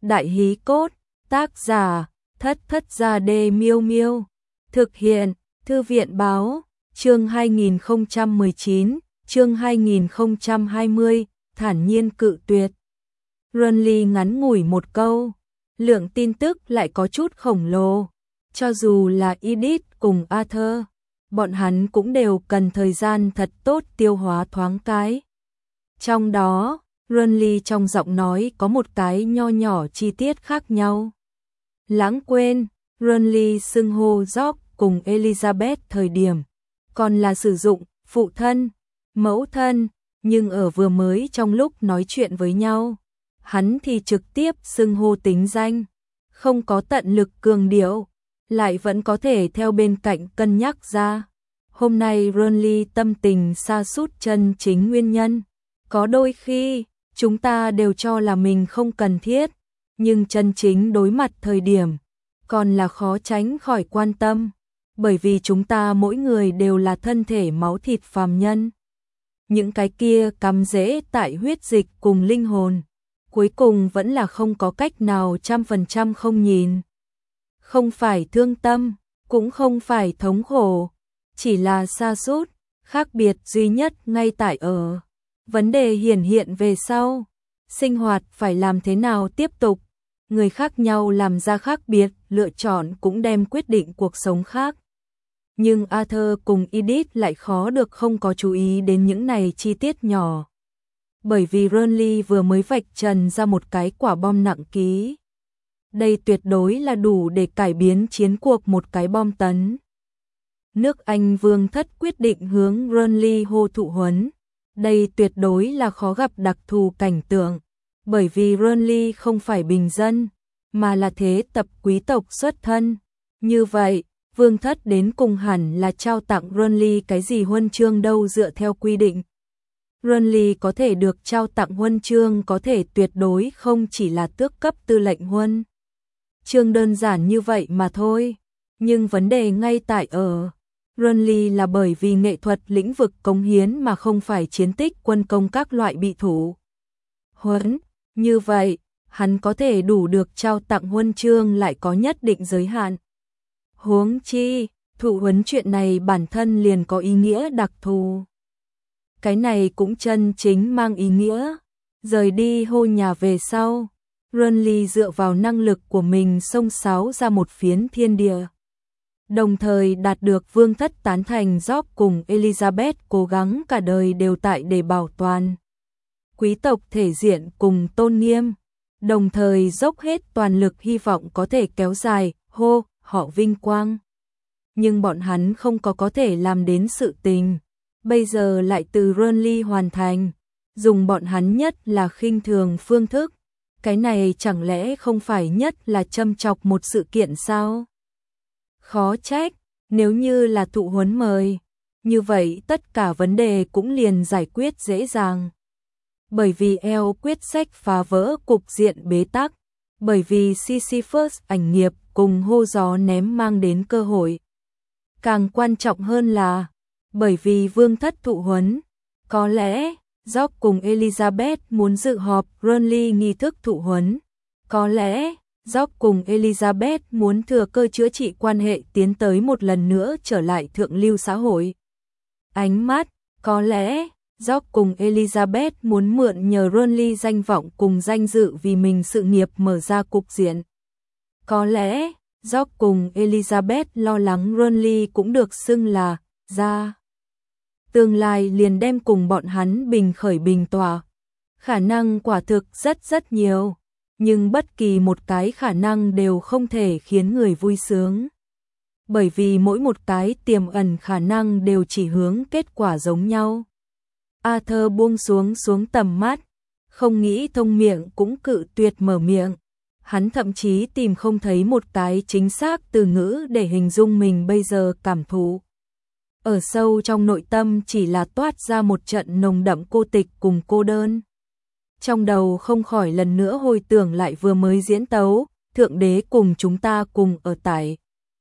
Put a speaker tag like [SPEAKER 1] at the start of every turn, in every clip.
[SPEAKER 1] Đại hí cốt, tác giả, Thất Thất Gia Đê Miêu Miêu. Thực hiện, Thư viện báo, chương 2019, chương 2020, thản nhiên cự tuyệt. Renly ngắn ngủi một câu, lượng tin tức lại có chút khổng lồ. Cho dù là Edith cùng Arthur, bọn hắn cũng đều cần thời gian thật tốt tiêu hóa thoáng cái. Trong đó, Renly trong giọng nói có một cái nho nhỏ chi tiết khác nhau. Lãng quên, Renly xưng hô George cùng Elizabeth thời điểm, còn là sử dụng phụ thân, mẫu thân, nhưng ở vừa mới trong lúc nói chuyện với nhau, hắn thì trực tiếp xưng hô tính danh, không có tận lực cường điệu, lại vẫn có thể theo bên cạnh cân nhắc ra. Hôm nay Renly tâm tình sa sút chân chính nguyên nhân. Có đôi khi, chúng ta đều cho là mình không cần thiết, nhưng chân chính đối mặt thời điểm, còn là khó tránh khỏi quan tâm, bởi vì chúng ta mỗi người đều là thân thể máu thịt phàm nhân. Những cái kia cắm rễ tại huyết dịch cùng linh hồn, cuối cùng vẫn là không có cách nào 100% không nhìn. Không phải thương tâm, cũng không phải thống khổ, chỉ là sa sút, khác biệt duy nhất ngay tại ở. Vấn đề hiển hiện về sau, sinh hoạt phải làm thế nào tiếp tục, người khác nhau làm ra khác biệt, lựa chọn cũng đem quyết định cuộc sống khác. Nhưng Arthur cùng Edith lại khó được không có chú ý đến những này chi tiết nhỏ. Bởi vì Renly vừa mới vạch trần ra một cái quả bom nặng ký. Đây tuyệt đối là đủ để cải biến chiến cuộc một cái bom tấn. Nước Anh vương thất quyết định hướng Renly hô thụ huấn. Đây tuyệt đối là khó gặp đặc thù cảnh tượng, bởi vì Renly không phải bình dân, mà là thế tập quý tộc xuất thân. Như vậy, vương thất đến cùng hẳn là trao tặng Renly cái gì huân chương đâu dựa theo quy định. Renly có thể được trao tặng huân chương có thể tuyệt đối không chỉ là tước cấp tư lệnh huân chương đơn giản như vậy mà thôi, nhưng vấn đề ngay tại ở. Renly là bởi vì nghệ thuật lĩnh vực cống hiến mà không phải chiến tích quân công các loại bị thủ huấn. Như vậy, hắn có thể đủ được trao tặng huân chương lại có nhất định giới hạn. Huống chi, thụ huấn chuyện này bản thân liền có ý nghĩa đặc thù. Cái này cũng chân chính mang ý nghĩa. Rời đi hô nhà về sau, Renly dựa vào năng lực của mình xông xáo ra một phiến thiên địa. Đồng thời đạt được vương thất tán thành, George cùng Elizabeth cố gắng cả đời đều tại để bảo toàn quý tộc thể diện cùng tôn nghiêm, đồng thời dốc hết toàn lực hy vọng có thể kéo dài họ vinh quang. Nhưng bọn hắn không có thể làm đến sự tình, bây giờ lại từ Renly hoàn thành, dùng bọn hắn nhất là khinh thường phương thức. Cái này chẳng lẽ không phải nhất là châm chọc một sự kiện sao? Khó trách, nếu như là thụ huấn mời, như vậy tất cả vấn đề cũng liền giải quyết dễ dàng. Bởi vì eo quyết sách phá vỡ cục diện bế tắc, bởi vì Sisyphus ảnh nghiệp cùng hô gió ném mang đến cơ hội. Càng quan trọng hơn là, bởi vì vương thất thụ huấn, có lẽ George cùng Elizabeth muốn dự họp Renly nghi thức thụ huấn, có lẽ George cùng Elizabeth muốn thừa cơ chữa trị quan hệ tiến tới một lần nữa trở lại thượng lưu xã hội. Ánh mắt, có lẽ George cùng Elizabeth muốn mượn nhờ Renly danh vọng cùng danh dự vì mình sự nghiệp mở ra cục diện. Có lẽ George cùng Elizabeth lo lắng Renly cũng được xưng là gia. Tương lai liền đem cùng bọn hắn bình khởi bình tỏa. Khả năng quả thực rất nhiều, nhưng bất kỳ một cái khả năng đều không thể khiến người vui sướng. Bởi vì mỗi một cái tiềm ẩn khả năng đều chỉ hướng kết quả giống nhau. Arthur buông xuống tầm mắt, không nghĩ thông miệng cũng cự tuyệt mở miệng. Hắn thậm chí tìm không thấy một cái chính xác từ ngữ để hình dung mình bây giờ cảm thụ. Ở sâu trong nội tâm chỉ là toát ra một trận nồng đậm cô tịch cùng cô đơn. Trong đầu không khỏi lần nữa hồi tưởng lại vừa mới diễn tấu, Thượng Đế cùng chúng ta cùng ở tại.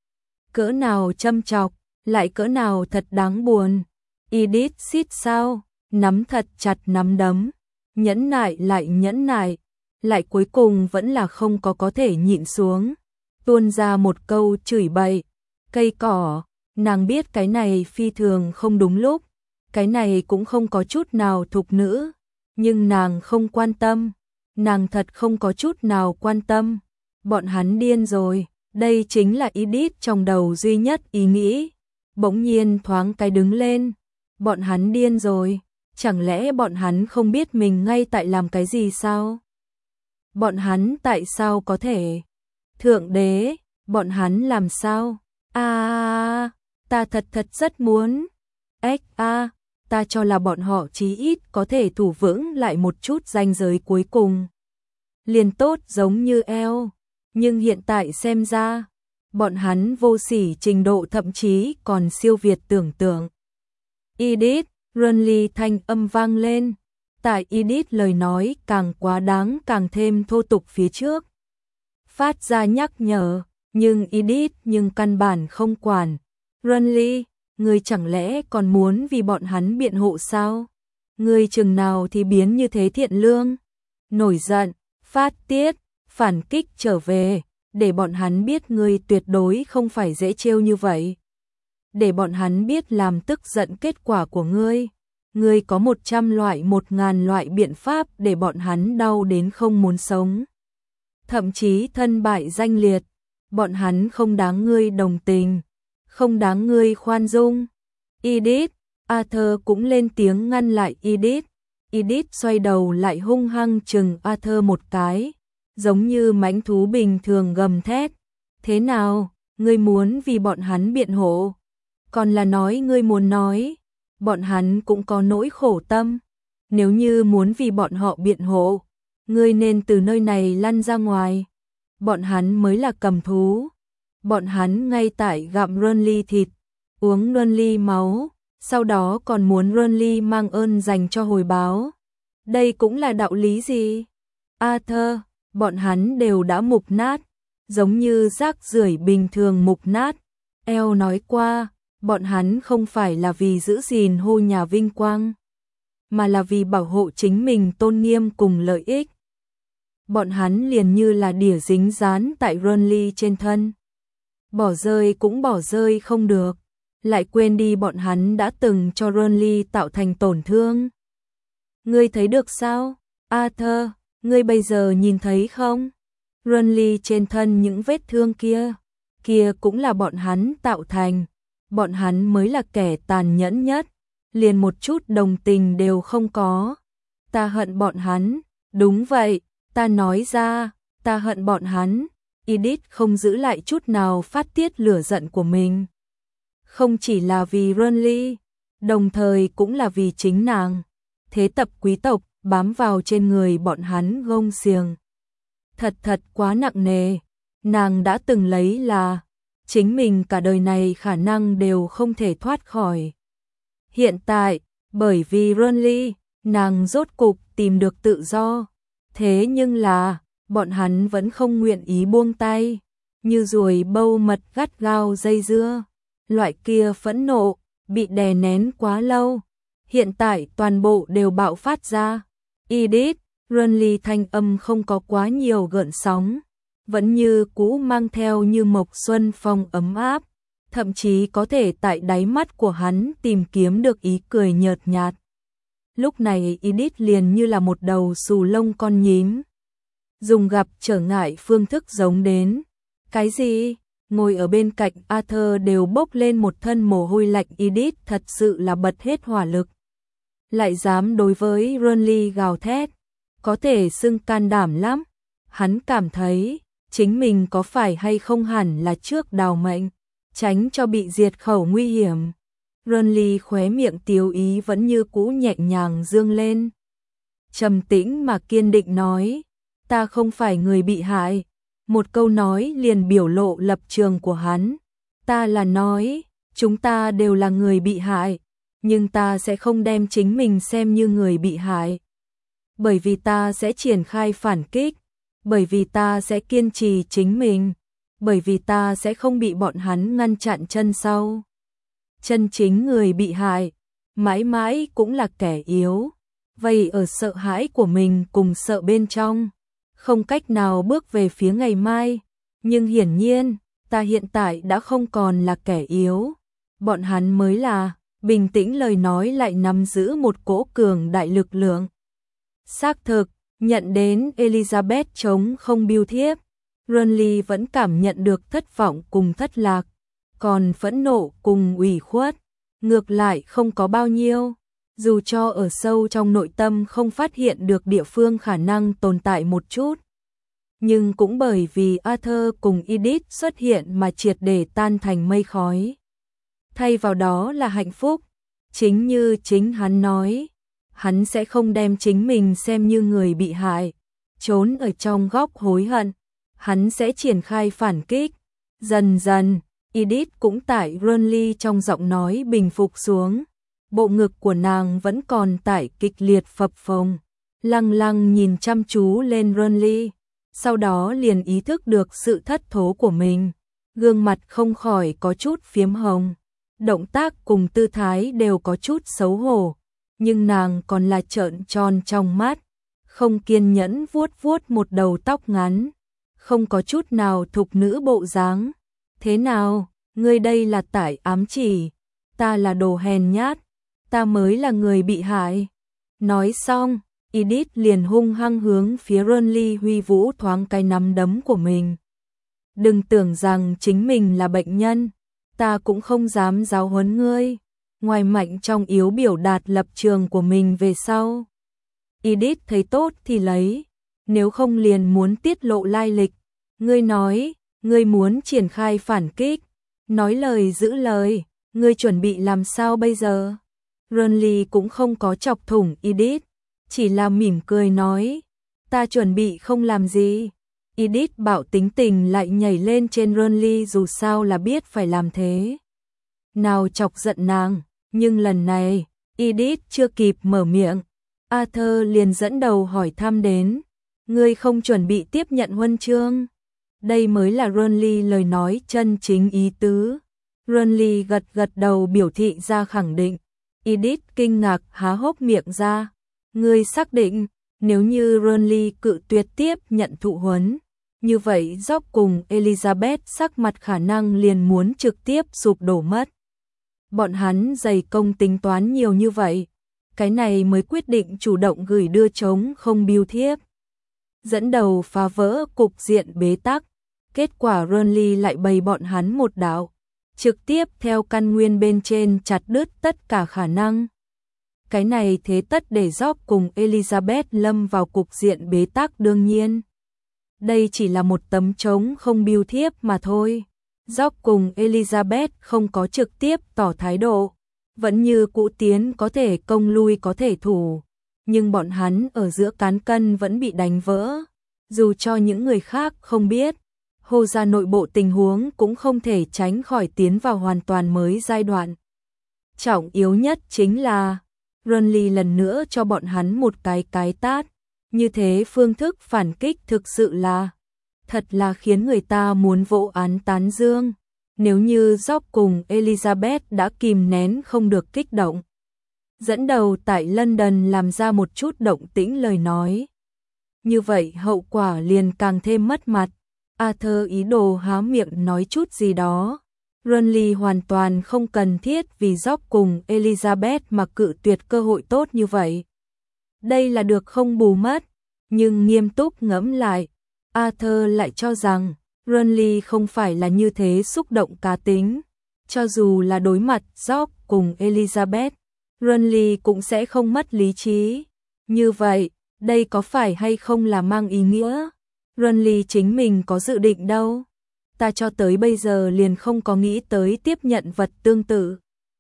[SPEAKER 1] Cỡ nào châm chọc, lại cỡ nào thật đáng buồn. Edith xít sao, nắm thật chặt nắm đấm, nhẫn nại lại nhẫn nại. lại cuối cùng vẫn là không có thể nhịn xuống, tuôn ra một câu chửi bậy, cây cỏ, nàng biết cái này phi thường không đúng lúc, cái này cũng không có chút nào thục nữ, nhưng nàng không quan tâm, nàng thật không có chút nào quan tâm, bọn hắn điên rồi, đây chính là Edith trong đầu duy nhất ý nghĩ, bỗng nhiên thoáng cái đứng lên, bọn hắn điên rồi, chẳng lẽ bọn hắn không biết mình ngay tại làm cái gì sao? Bọn hắn tại sao có thể? Thượng đế, bọn hắn làm sao? Ta thật rất muốn. Ta cho là bọn họ chí ít có thể thủ vững lại một chút ranh giới cuối cùng. Liền tốt giống như eo, nhưng hiện tại xem ra, bọn hắn vô sỉ trình độ thậm chí còn siêu việt tưởng tượng. Edith, Runly thanh âm vang lên, tại Edith lời nói càng quá đáng càng thêm thô tục phía trước. Phát ra nhắc nhở, nhưng Edith căn bản không quản. Runly, ngươi chẳng lẽ còn muốn vì bọn hắn biện hộ sao? Ngươi chừng nào thì biến như thế thiện lương? Nổi giận, phát tiết, phản kích trở về, để bọn hắn biết ngươi tuyệt đối không phải dễ trêu như vậy. Để bọn hắn biết làm tức giận kết quả của ngươi. Ngươi có 100 loại 1000 loại biện pháp để bọn hắn đau đến không muốn sống. Thậm chí thân bại danh liệt, bọn hắn không đáng ngươi đồng tình, không đáng ngươi khoan dung. Edith, Arthur cũng lên tiếng ngăn lại Edith. Edith xoay đầu lại hung hăng chừng Arthur một cái, giống như mãnh thú bình thường gầm thét. Thế nào, ngươi muốn vì bọn hắn biện hộ? Còn là nói ngươi muốn nói, bọn hắn cũng có nỗi khổ tâm. Nếu như muốn vì bọn họ biện hộ, ngươi nên từ nơi này lăn ra ngoài. Bọn hắn mới là cầm thú. Bọn hắn ngay tại gặm Runly thịt, uống Runly máu, sau đó còn muốn Runly mang ơn dành cho hồi báo. Đây cũng là đạo lý gì? Arthur, bọn hắn đều đã mục nát, giống như rác rưởi bình thường mục nát. El nói qua, bọn hắn không phải là vì giữ gìn hô nhà vinh quang, mà là vì bảo hộ chính mình tôn nghiêm cùng lợi ích. Bọn hắn liền như là đỉa dính dán tại Runly trên thân. Bỏ rơi cũng bỏ rơi không được, lại quên đi bọn hắn đã từng cho Runly tạo thành tổn thương. Ngươi thấy được sao, Arthur, ngươi bây giờ nhìn thấy không? Runly trên thân những vết thương kia cũng là bọn hắn tạo thành. Bọn hắn mới là kẻ tàn nhẫn nhất, liền một chút đồng tình đều không có. Ta hận bọn hắn, đúng vậy, ta nói ra, ta hận bọn hắn. Edith không giữ lại chút nào phát tiết lửa giận của mình. Không chỉ là vì Runly, đồng thời cũng là vì chính nàng. Thế tập quý tộc bám vào trên người bọn hắn gông xiềng. Thật quá nặng nề, nàng đã từng lấy là chính mình cả đời này khả năng đều không thể thoát khỏi. Hiện tại, bởi vì Runly, nàng rốt cục tìm được tự do. Thế nhưng là, bọn hắn vẫn không nguyện ý buông tay, như ruồi bâu mật gắt gao dây dưa. Loại kia phẫn nộ, bị đè nén quá lâu, hiện tại toàn bộ đều bạo phát ra. Edith, Runly thanh âm không có quá nhiều gợn sóng, vẫn như cũ mang theo như mộc xuân phong ấm áp, thậm chí có thể tại đáy mắt của hắn tìm kiếm được ý cười nhợt nhạt. Lúc này Edith liền như là một đầu xù lông con nhím. Dùng gặp trở ngại phương thức giống đến. Cái gì? Ngồi ở bên cạnh Arthur đều bốc lên một thân mồ hôi lạnh. Edith thật sự là bật hết hỏa lực. Lại dám đối với Runly gào thét. Có thể xưng can đảm lắm. Hắn cảm thấy chính mình có phải hay không hẳn là trước đào mệnh, tránh cho bị diệt khẩu nguy hiểm. Runly khóe miệng tiếu ý vẫn như cũ nhẹ nhàng dương lên. Trầm tĩnh mà kiên định nói, ta không phải người bị hại. Một câu nói liền biểu lộ lập trường của hắn. Ta là nói, chúng ta đều là người bị hại, nhưng ta sẽ không đem chính mình xem như người bị hại. Bởi vì ta sẽ triển khai phản kích, bởi vì ta sẽ kiên trì chính mình, bởi vì ta sẽ không bị bọn hắn ngăn chặn chân sau. Chân chính người bị hại, mãi mãi cũng là kẻ yếu, vậy ở sợ hãi của mình cùng sợ bên trong. không cách nào bước về phía ngày mai, nhưng hiển nhiên, ta hiện tại đã không còn là kẻ yếu, bọn hắn mới là, bình tĩnh lời nói lại nắm giữ một cỗ cường đại lực lượng. Xác thực, nhận đến Elizabeth chống không bưu thiếp, Renly vẫn cảm nhận được thất vọng cùng thất lạc, còn phẫn nộ cùng ủy khuất, ngược lại không có bao nhiêu, dù cho ở sâu trong nội tâm không phát hiện được địa phương khả năng tồn tại một chút. Nhưng cũng bởi vì Arthur cùng Edith xuất hiện mà triệt để tan thành mây khói. Thay vào đó là hạnh phúc, chính như chính hắn nói, hắn sẽ không đem chính mình xem như người bị hại, trốn ở trong góc hối hận, hắn sẽ triển khai phản kích. Dần dần, Edith cũng tại Renly trong giọng nói bình phục xuống, bộ ngực của nàng vẫn còn tại kịch liệt phập phồng, lăng lăng nhìn chăm chú lên Renly, sau đó liền ý thức được sự thất thố của mình, gương mặt không khỏi có chút phiếm hồng, động tác cùng tư thái đều có chút xấu hổ, nhưng nàng còn là trợn tròn trong mắt, không kiên nhẫn vuốt vuốt một đầu tóc ngắn, không có chút nào thục nữ bộ dáng. Thế nào, ngươi đây là tại ám chỉ, ta là đồ hèn nhát, ta mới là người bị hại. Nói xong, Edith liền hung hăng hướng phía Renly huy vũ thoáng cái nắm đấm của mình. Đừng tưởng rằng chính mình là bệnh nhân, ta cũng không dám giáo huấn ngươi. Ngoài mạnh trong yếu biểu đạt lập trường của mình về sau. Edith thấy tốt thì lấy, nếu không liền muốn tiết lộ lai lịch. Ngươi nói, ngươi muốn triển khai phản kích, nói lời giữ lời, ngươi chuẩn bị làm sao bây giờ? Renly cũng không có chọc thủng Edith, chỉ là mỉm cười nói, ta chuẩn bị không làm gì. Edith bảo tính tình lại nhảy lên trên Renly dù sao là biết phải làm thế. Nào chọc giận nàng, nhưng lần này, Edith chưa kịp mở miệng, Arthur liền dẫn đầu hỏi thăm đến, ngươi không chuẩn bị tiếp nhận huân chương. Đây mới là Renly lời nói chân chính ý tứ. Renly gật gật đầu biểu thị ra khẳng định. Edith kinh ngạc há hốc miệng ra. Ngươi xác định, nếu như Renly cự tuyệt tiếp nhận thụ huấn, như vậy Job cùng Elizabeth sắc mặt khả năng liền muốn trực tiếp sụp đổ mất. Bọn hắn dày công tính toán nhiều như vậy, cái này mới quyết định chủ động gửi đưa trống không bưu thiếp. Dẫn đầu phá vỡ cục diện bế tắc, kết quả Renly lại bày bọn hắn một đạo, trực tiếp theo căn nguyên bên trên chặt đứt tất cả khả năng. Cái này thế tất để Job cùng Elizabeth lâm vào cục diện bế tắc đương nhiên. Đây chỉ là một tấm trống không bưu thiếp mà thôi. Job cùng Elizabeth không có trực tiếp tỏ thái độ, vẫn như cũ tiến có thể công lui có thể thủ, nhưng bọn hắn ở giữa cán cân vẫn bị đánh vỡ. Dù cho những người khác không biết, Hồ gia nội bộ tình huống cũng không thể tránh khỏi tiến vào hoàn toàn mới giai đoạn. Trọng yếu nhất chính là, Renly lần nữa cho bọn hắn một cái tát, như thế phương thức phản kích thực sự là, thật là khiến người ta muốn vỗ án tán dương. Nếu như Job cùng Elizabeth đã kìm nén không được kích động, dẫn đầu tại London làm ra một chút động tĩnh lời nói, như vậy hậu quả liền càng thêm mất mặt. Arthur ý đồ há miệng nói chút gì đó, Renly hoàn toàn không cần thiết vì Job cùng Elizabeth mà cự tuyệt cơ hội tốt như vậy. Đây là được không bù mất, nhưng nghiêm túc ngẫm lại, Arthur lại cho rằng Renly không phải là như thế xúc động cá tính. Cho dù là đối mặt Job cùng Elizabeth, Renly cũng sẽ không mất lý trí. Như vậy, đây có phải hay không là mang ý nghĩa? Renly chính mình có dự định đâu. Ta cho tới bây giờ liền không có nghĩ tới tiếp nhận vật tương tự.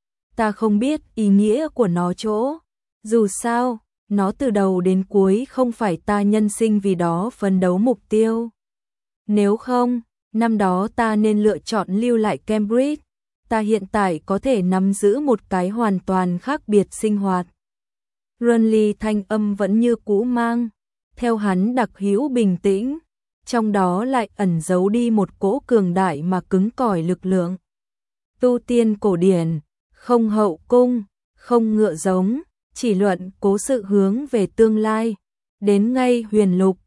[SPEAKER 1] Ta không biết ý nghĩa của nó chỗ. Dù sao, nó từ đầu đến cuối không phải ta nhân sinh vì đó phấn đấu mục tiêu. Nếu không, năm đó ta nên lựa chọn lưu lại Cambridge. Ta hiện tại có thể nắm giữ một cái hoàn toàn khác biệt sinh hoạt. Renly thanh âm vẫn như cũ mang, theo hắn đặc hữu bình tĩnh, trong đó lại ẩn giấu đi một cỗ cường đại mà cứng cỏi lực lượng. Tu tiên cổ điển, không hậu cung, không ngựa giống, chỉ luận cố sự hướng về tương lai, đến ngay huyền lục,